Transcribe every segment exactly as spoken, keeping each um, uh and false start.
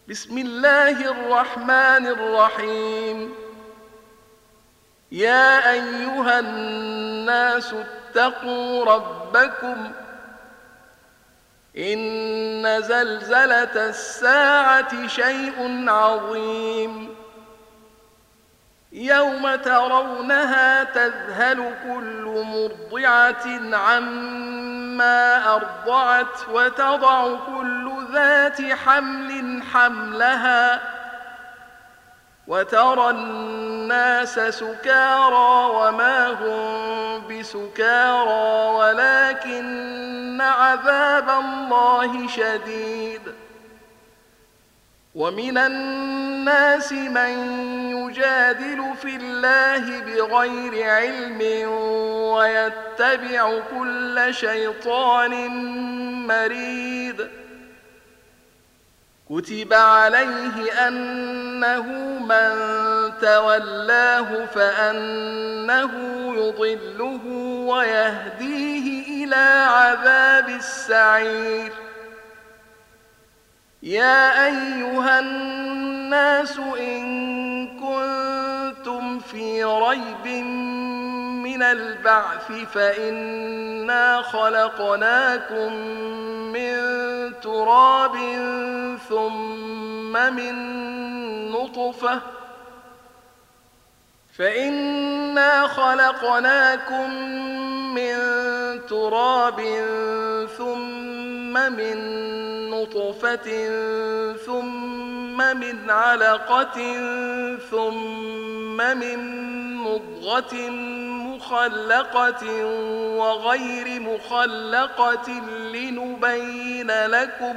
بسم الله الرحمن الرحيم. يا أيها الناس اتقوا ربكم إن زلزلة الساعة شيء عظيم يوم ترونها تذهل كل مرضعة عما أرضعت وتضع كل ذات حمل حملها وترى الناس سكارى وما هم بسكارى ولكن عذاب الله شديد. ومن الناس من يجادل في الله بغير علم ويتبع كل شيطان مريد. كتب عليه أنه من تولاه فأنه يضله ويهديه إلى عذاب السعير. يا أيها الناس إن كنتم في ريب من البعث فإنا خلقناكم من تراب ثم من نطفة فإنا خلقناكم من تراب ثم من نطفة ثم من علقة ثم من مضغة مخلقة وغير مخلقة لنبين لكم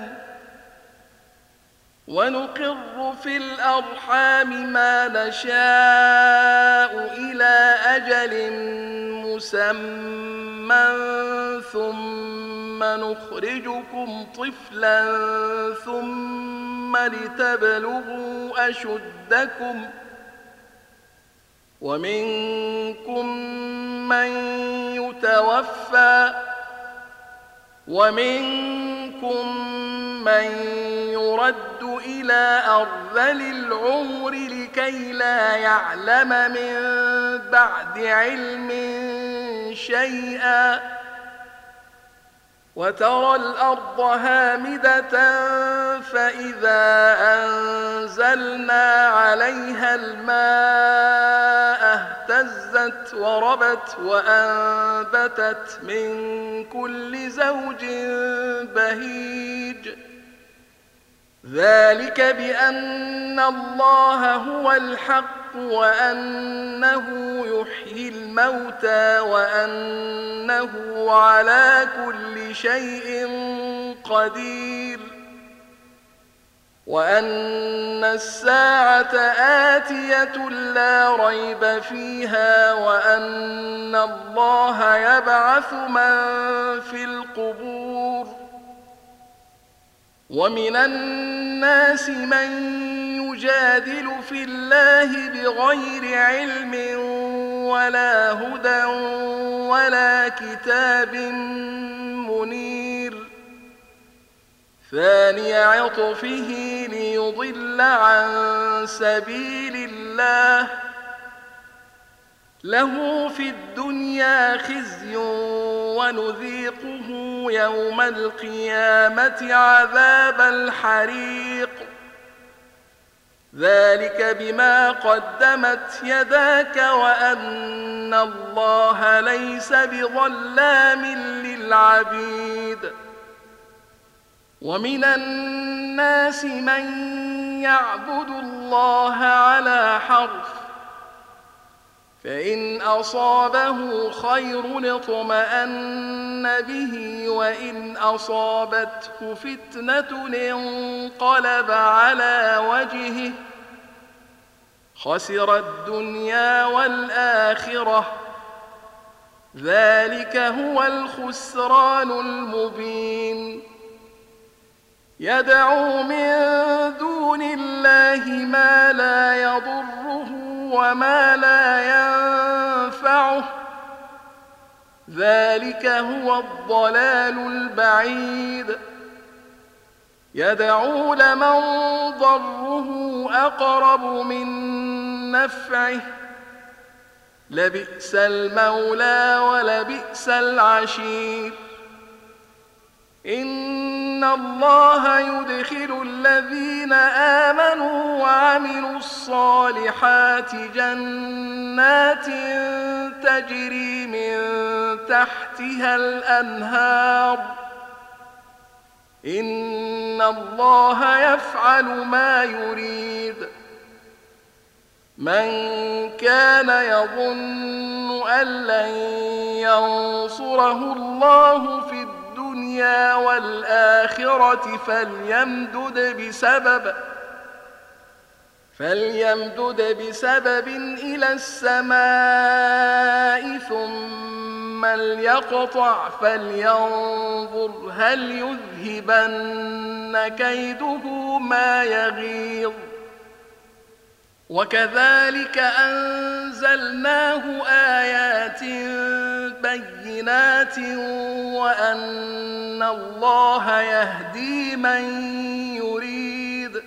ونقر في الأرحام ما نشاء إلى أجل مسمى ثم نخرجكم طفلا ثم لتبلغوا أشدكم ومنكم من يتوفى ومنكم من يرد إلى أرذل العمر لكي لا يعلم من بعد علم شيئا. وترى الأرض هامدة فإذا أنزلنا عليها الماء اهتزت وربت وأنبتت من كل زوج بهيج. ذلك بأن الله هو الحق وأنه يحيي الموتى وأنه على كل شيء قدير وأن الساعة آتية لا ريب فيها وأن الله يبعث من في القبور. ومن الناس من يجادل في الله بغير علم ولا هدى ولا كتاب منير. ثاني عطفه ليضل عن سبيل الله له في الدنيا خزي ونذيقه يوم القيامة عذاب الحريق. ذلك بما قدمت يداك وأن الله ليس بظلام للعبيد. ومن الناس من يعبد الله على حرف فإن أصابه خير اطمأن به وإن أصابته فتنة انقلب على وجهه خسر الدنيا والآخرة. ذلك هو الخسران المبين. يدعو من دون الله ما لا يضره وما لا ينفعه ذلك هو الضلال البعيد. يدعو لمن ضره أقرب من نفعه لبئس المولى ولبئس العشير إن الله يدخل الذين آمنوا وعملوا الصالحات جنات تجري من تحتها الأنهار إن الله يفعل ما يريد من كان يظن أن لن ينصره الله في الدنيا والآخرة فليمدد بسبب فليمدد بسبب إلى السماء ثم ليقطع فلينظر هل يذهبن كيده ما يغيظ وكذلك أنزلناه آيات بينات وأن الله يهدي من يريد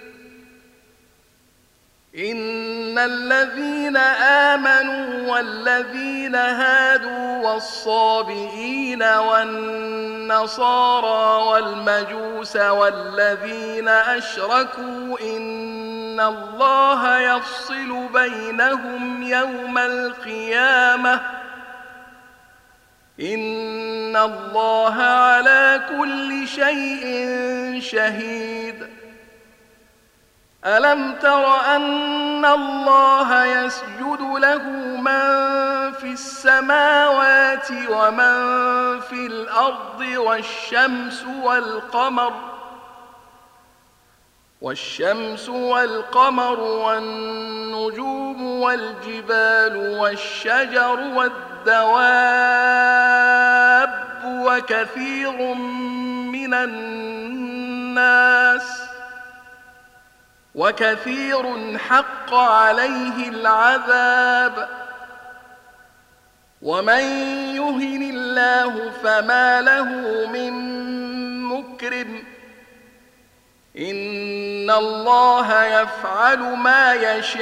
إن الذين آمنوا والذين هادوا والصابئين والنصارى والمجوس والذين أشركوا إن الله يفصل بينهم يوم القيامة إن الله على كل شيء شهيد ألم تر أن الله يسجد له من في السماوات ومن في الأرض والشمس والقمر والشمس والقمر والنجوم والجبال والشجر والدواب وكثير من الناس وكثير حق عليه العذاب ومن يهن الله فما له من مكرم إن الله يفعل ما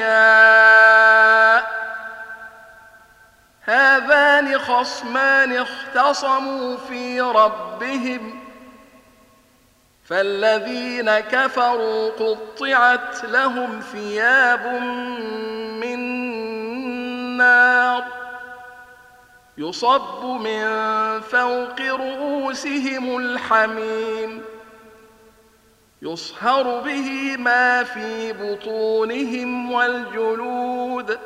يشاء هذان خصمان اختصموا في ربهم فالذين كفروا قطعت لهم ثياب من نار يصب من فوق رؤوسهم الحميم يصهر به ما في بطونهم والجلود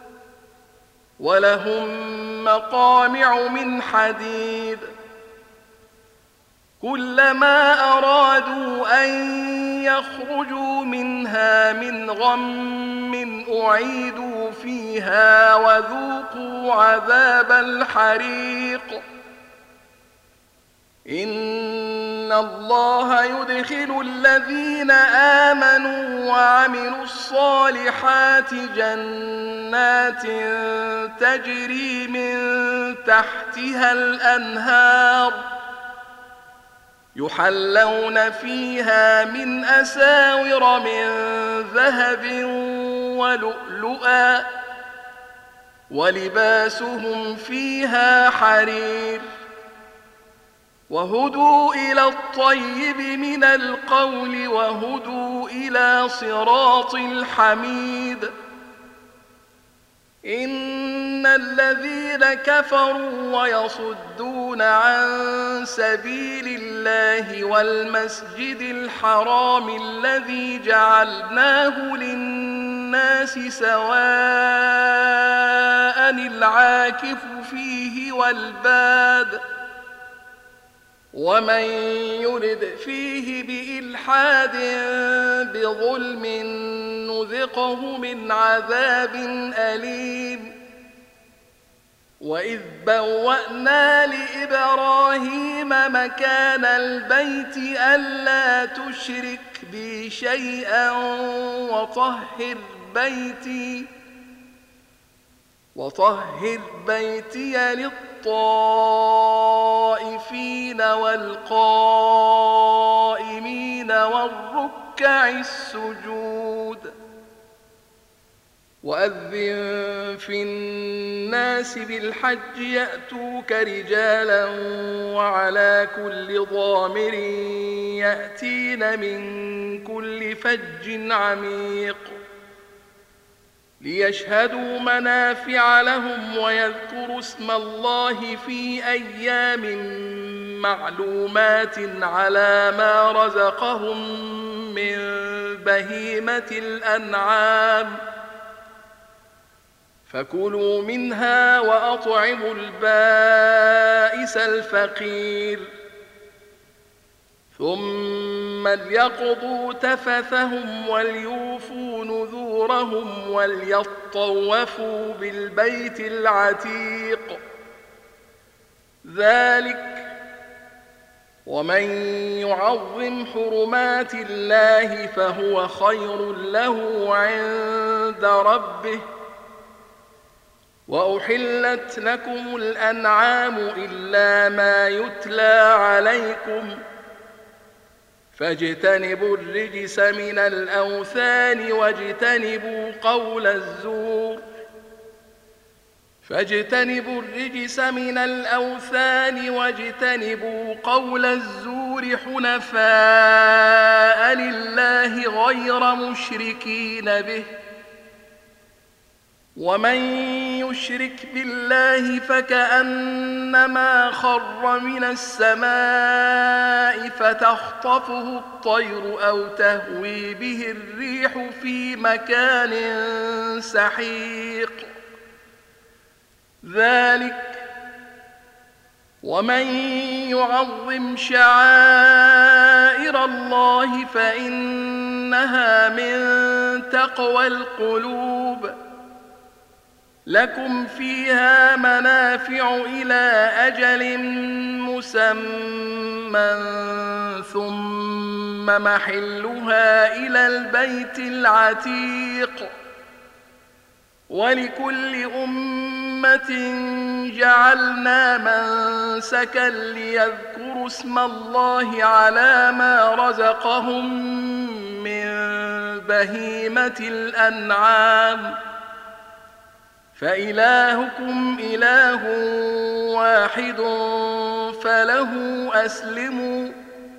ولهم مقامع من حديد كلما أرادوا أن يخرجوا منها من غم أعيدوا فيها وذوقوا عذاب الحريق إن الله يدخل الذين آمنوا وعملوا الصالحات جنات تجري من تحتها الأنهار يحلون فيها من أساور من ذهب ولؤلؤا ولباسهم فيها حرير وهدوا إلى الطيب من القول وهدوا إلى صراط الحميد إن الذين كفروا ويصدون عن سبيل الله والمسجد الحرام الذي جعلناه للناس سواء العاكف فيه والباد ومن يرد فيه بإلحاد بظلم نذقه من عذاب أليم وإذ بوأنا لإبراهيم مكان البيت ألا تشرك بي شيئا وطهر بيتي وطهر بيتي للطهر للطائفين والقائمين والركع السجود وأذن في الناس بالحج يأتوك رجالا وعلى كل ضامر يأتين من كل فج عميق ليشهدوا منافع لهم ويذكروا اسم الله في أيام معلومات على ما رزقهم من بهيمة الأنعام فكلوا منها وأطعموا البائس الفقير ثم ليقضوا تفثهم وليوفوا نذورهم وليطوفوا بالبيت العتيق ذلك ومن يعظم حرمات الله فهو خير له عند ربه وأحلت لكم الأنعام إلا ما يتلى عليكم فاجتنبوا الرجس من الأوثان واجتنبوا قول الزور فاجتنبوا الرجس من الأوثان واجتنبوا قول الزور حنفاء لله غير مشركين به ومن يشرك بالله فكأنما خر من السماء فتخطفه الطير أو تهوي به الريح في مكان سحيق ذلك ومن يعظم شعائر الله فإنها من تقوى القلوب لكم فيها منافع إلى أجل مسمى ثم محلها إلى البيت العتيق ولكل أمة جعلنا منسكا ليذكروا اسم الله على ما رزقهم من بهيمة الأنعام فإلهكم إله واحد فله أسلموا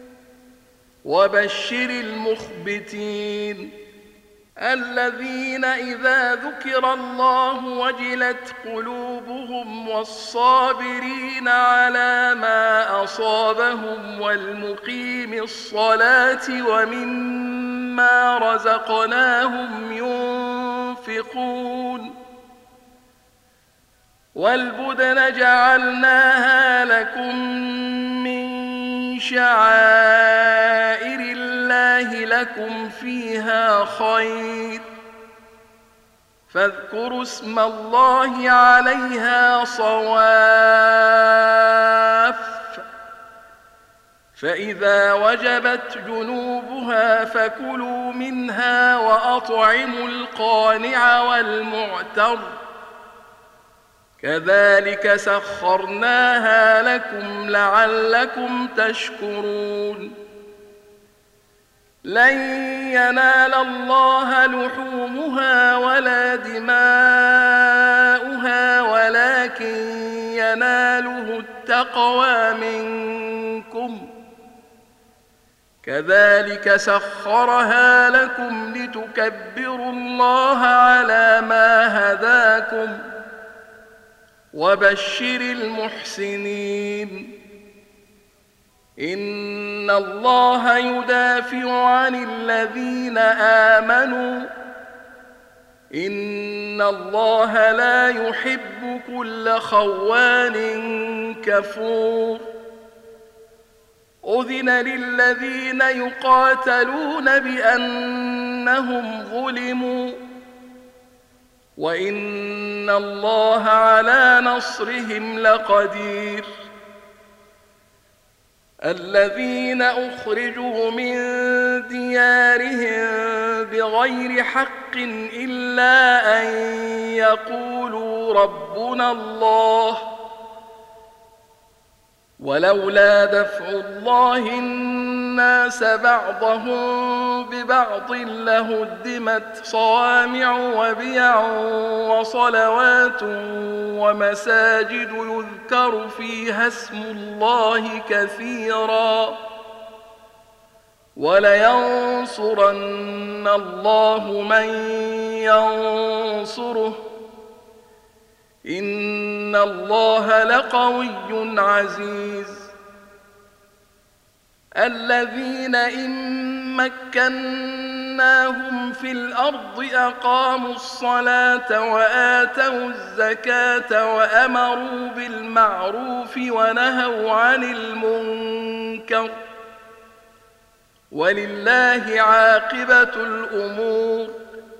وبشر المخبتين الذين إذا ذكر الله وجلت قلوبهم والصابرين على ما أصابهم والمقيم الصلاة ومما رزقناهم ينفقون والبدن جعلناها لكم من شعائر الله لكم فيها خير فاذكروا اسم الله عليها صواف فإذا وجبت جنوبها فكلوا منها وأطعموا القانع والمعتر كذلك سخرناها لكم لعلكم تشكرون لن ينال الله لحومها ولا دماؤها ولكن يناله التقوى منكم كذلك سخرها لكم لتكبروا الله على ما هداكم وبشر المحسنين إن الله يدافع عن الذين آمنوا إن الله لا يحب كل خوان كفور أذن للذين يقاتلون بأنهم ظلموا وإن الله على نصرهم لقدير الذين أخرجوا من ديارهم بغير حق إلا أن يقولوا ربنا الله ولولا دفع الله الناس بعضهم ببعض لهدمت صوامع وبيع وصلوات ومساجد يذكر فيها اسم الله كثيرا ولينصرن الله من ينصره إن الله لقوي عزيز. الذين إن مكناهم في الأرض أقاموا الصلاة وآتوا الزكاة وأمروا بالمعروف ونهوا عن المنكر ولله عاقبة الأمور.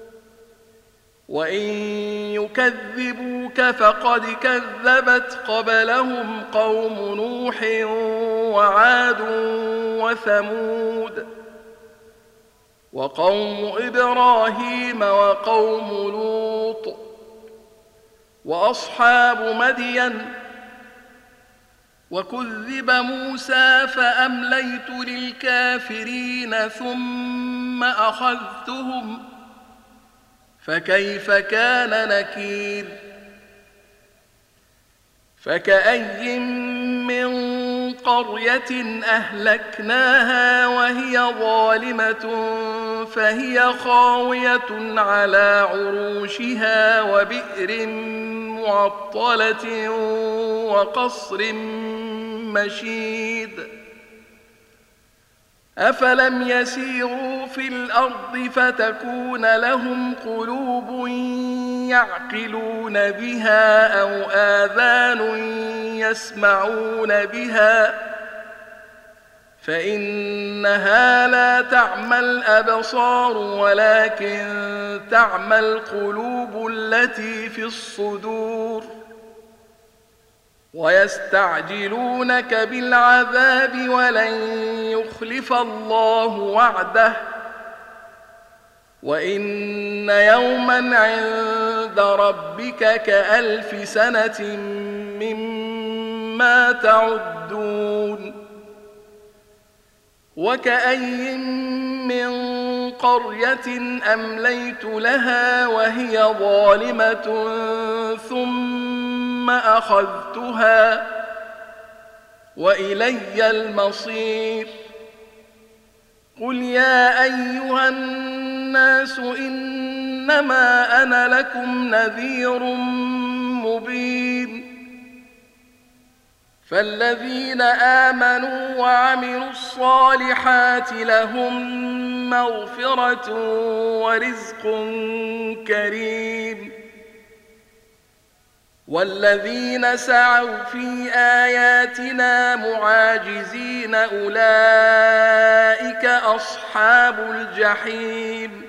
وإن يكذبوك فقد كذبت قبلهم قوم نوح وعاد وثمود وقوم إبراهيم وقوم لوط وأصحاب مدين. وكذب موسى فأمليت للكافرين ثم أخذتهم فكيف كان نكير. فكأي من قرية أهلكناها وهي ظالمة فهي خاوية على عروشها وبئر معطلة وقصر مشيد. أفلم يسيروا في الأرض فتكون لهم قلوب يعقلون بها أو آذان يسمعون بها فإنها لا تعمى الأبصار ولكن تعمى القلوب التي في الصدور. ويستعجلونك بالعذاب ولن يخلف الله وعده وإن يوما عند ربك كألف سنة مما تعدون. وكأي من قرية أمليت لها وهي ظالمة ثم أخذتها وإلي المصير. قل يا أيها الناس إنما أنا لكم نذير مبين. فالذين آمنوا وعملوا الصالحات لهم مغفرة ورزق كريم. والذين سعوا في آياتنا معاجزين أولئك أصحاب الجحيم.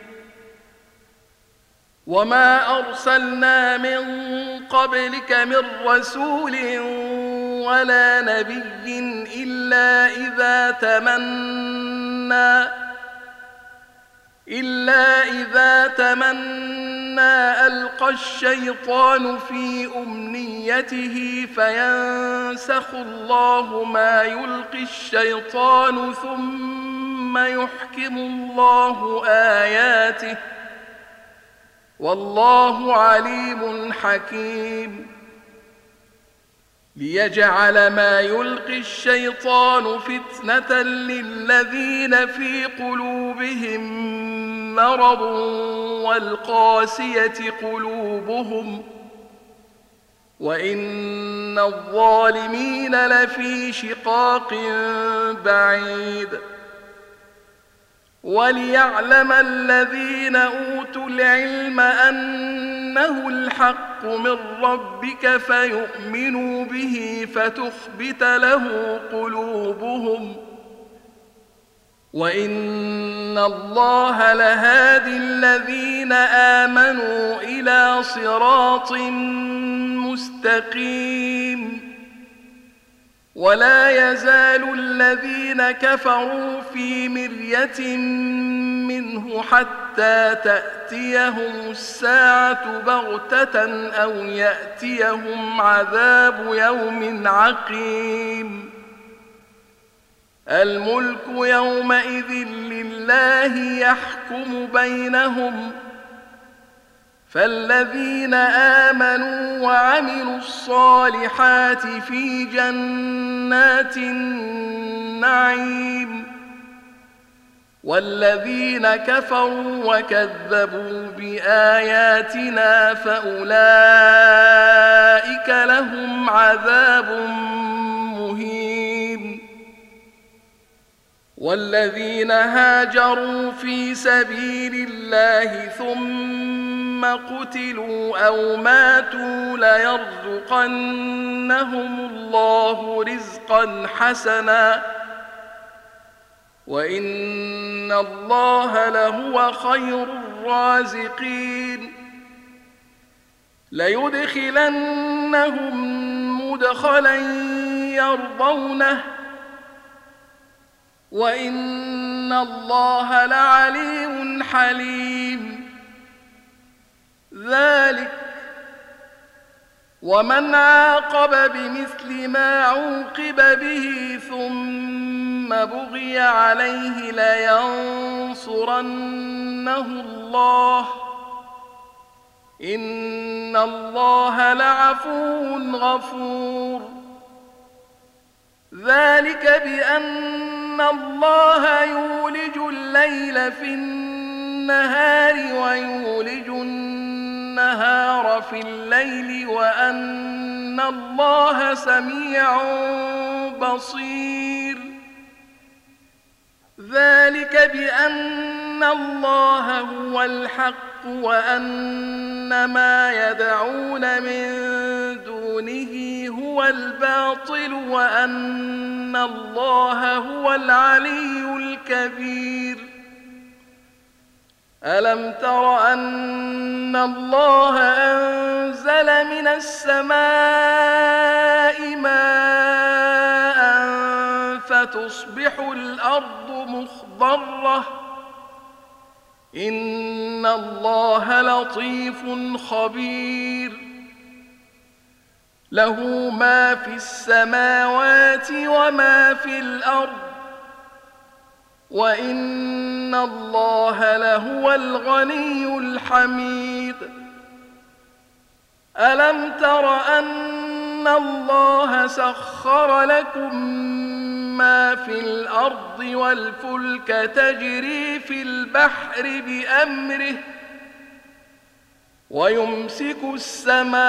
وما أرسلنا من قبلك من رسول ولا نبي إلا إذا تمنى إلا إذا تمنى ألقى الشيطان في أمنيته فينسخ الله ما يلقي الشيطان ثم يحكم الله آياته والله عليم حكيم. ليجعل ما يلقي الشيطان فتنة للذين في قلوبهم مرض والقاسية قلوبهم وإن الظالمين لفي شقاق بعيد. وليعلم الذين أوتوا العلم أنه الحق من ربك فيؤمنوا به فتخبت له قلوبهم وإن الله لهادي الذين آمنوا إلى صراط مستقيم. ولا يزال الذين كفروا في مرية منه حتى تأتيهم الساعة بغتة أو يأتيهم عذاب يوم عقيم. الملك يومئذ لله يحكم بينهم فالذين آمنوا وعملوا الصالحات في جنات النعيم والذين كفروا وكذبوا بآياتنا فأولئك لهم عذاب مهين والذين هاجروا في سبيل الله ثم قتلوا أو ماتوا ليرزقنهم الله رزقا حسنا وإن الله لهو خير الرازقين ليدخلنهم مدخلا يرضونه وإن الله لعليم حليم ذلك ومن عاقب بمثل ما عوقب به ثم بغي عليه لينصرنه الله إن الله لعفو غفور ذلك بأن الله يولج الليل في النهار ويولج النهار في الليل وأن الله سميع بصير ذلك بأن الله هو الحق وأن ما يدعون من دونه هو الباطل وأن الله هو العلي الكبير ألم تر أن الله أنزل من السماء ماء فتصبح الأرض مخضرة إن الله لطيف خبير له ما في السماوات وما في الأرض وإن الله لهو الغني الحميد ألم تر أن الله سخر لكم ما في الأرض والفلك تجري في البحر بأمره ويمسك السماء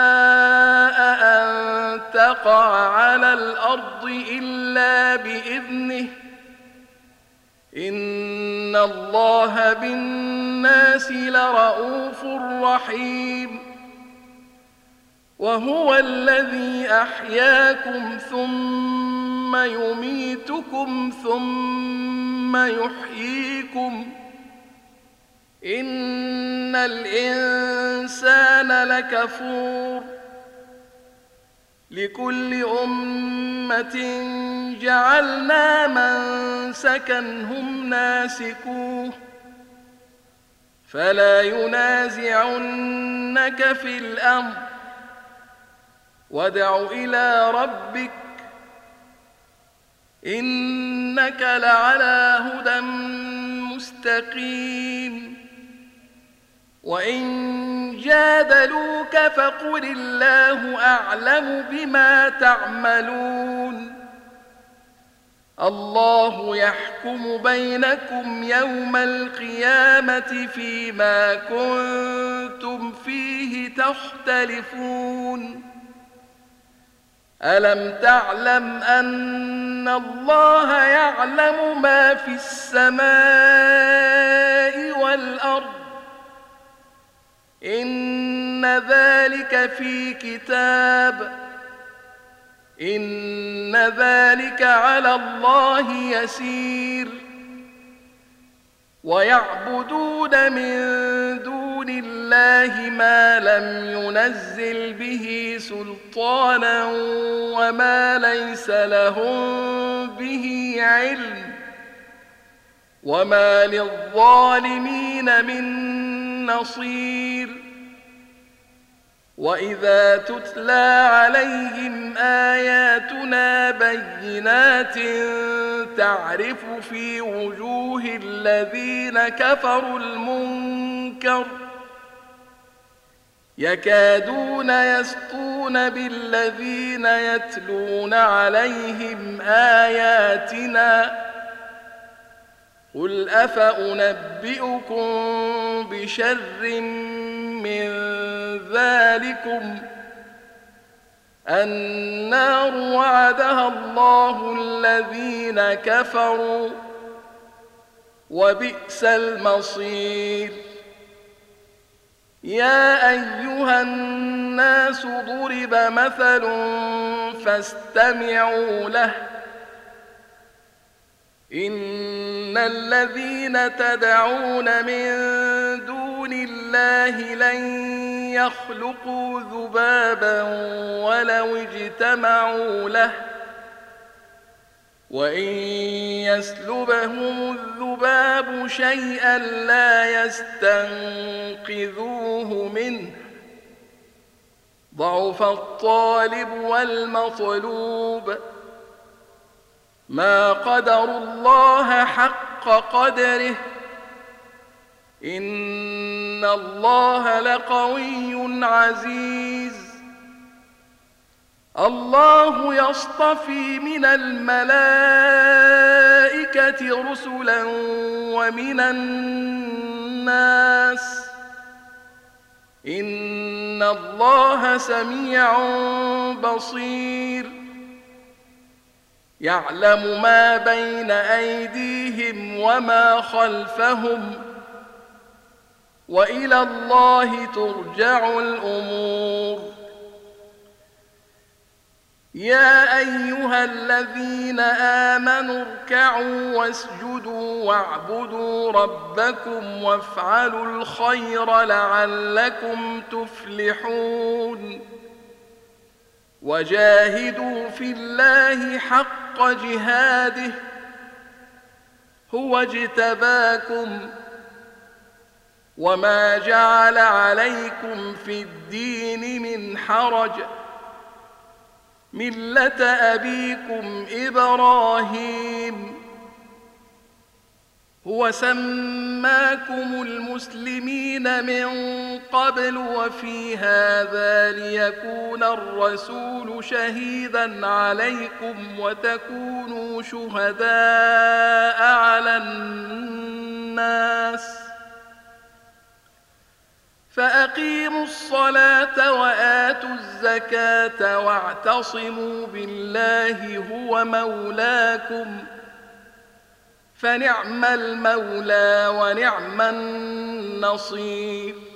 أن تقع على الأرض إلا بإذنه إن الله بالناس لرءوف رحيم وهو الذي أحياكم ثم يميتكم ثم يحييكم إن الإنسان لكفور لكل أمة جعلنا منسكا هم ناسكوه فلا ينازعنك في الأمر وادع إلى ربك إنك لعلى هدى مستقيم وإن جادلوك فقل الله أعلم بما تعملون الله يحكم بينكم يوم القيامة فيما كنتم فيه تختلفون ألم تعلم أن الله يعلم ما في السماء والأرض إن ذلك في كتاب إن ذلك على الله يسير ويعبدون من دون الله ما لم ينزل به سلطانا وما ليس لهم به علم وما للظالمين من نصير وإذا تتلى عليهم آياتنا بينات تعرف في وجوه الذين كفروا المنكر يكادون يسطون بالذين يتلون عليهم آياتنا قل أفأنبئكم بشر من ذلكم النار وعدها الله الذين كفروا وبئس المصير يا أيها الناس ضرب مثل فاستمعوا له إن الذين تدعون من دون الله لن يخلقوا ذبابا ولو اجتمعوا له وإن يسلبهم الذباب شيئا لا يستنقذوه منه ضعف الطالب والمطلوب ما قدروا الله حق قدره إن الله لقوي عزيز الله يصطفي من الملائكة رسلا ومن الناس إن الله سميع بصير يعلم ما بين أيديهم وما خلفهم وإلى الله ترجع الأمور يا أيها الذين آمنوا اركعوا واسجدوا واعبدوا ربكم وافعلوا الخير لعلكم تفلحون وجاهدوا في الله حق جهاده هو اجتباكم وما جعل عليكم في الدين من حرج ملة أبيكم إبراهيم هو سماكم المسلمين من قبل وفي هذا ليكون الرسول شهيدا عليكم وتكونوا شهداء على الناس فأقيموا الصلاة وآتوا الزكاة واعتصموا بالله هو مولاكم فنعم المولى ونعم النصير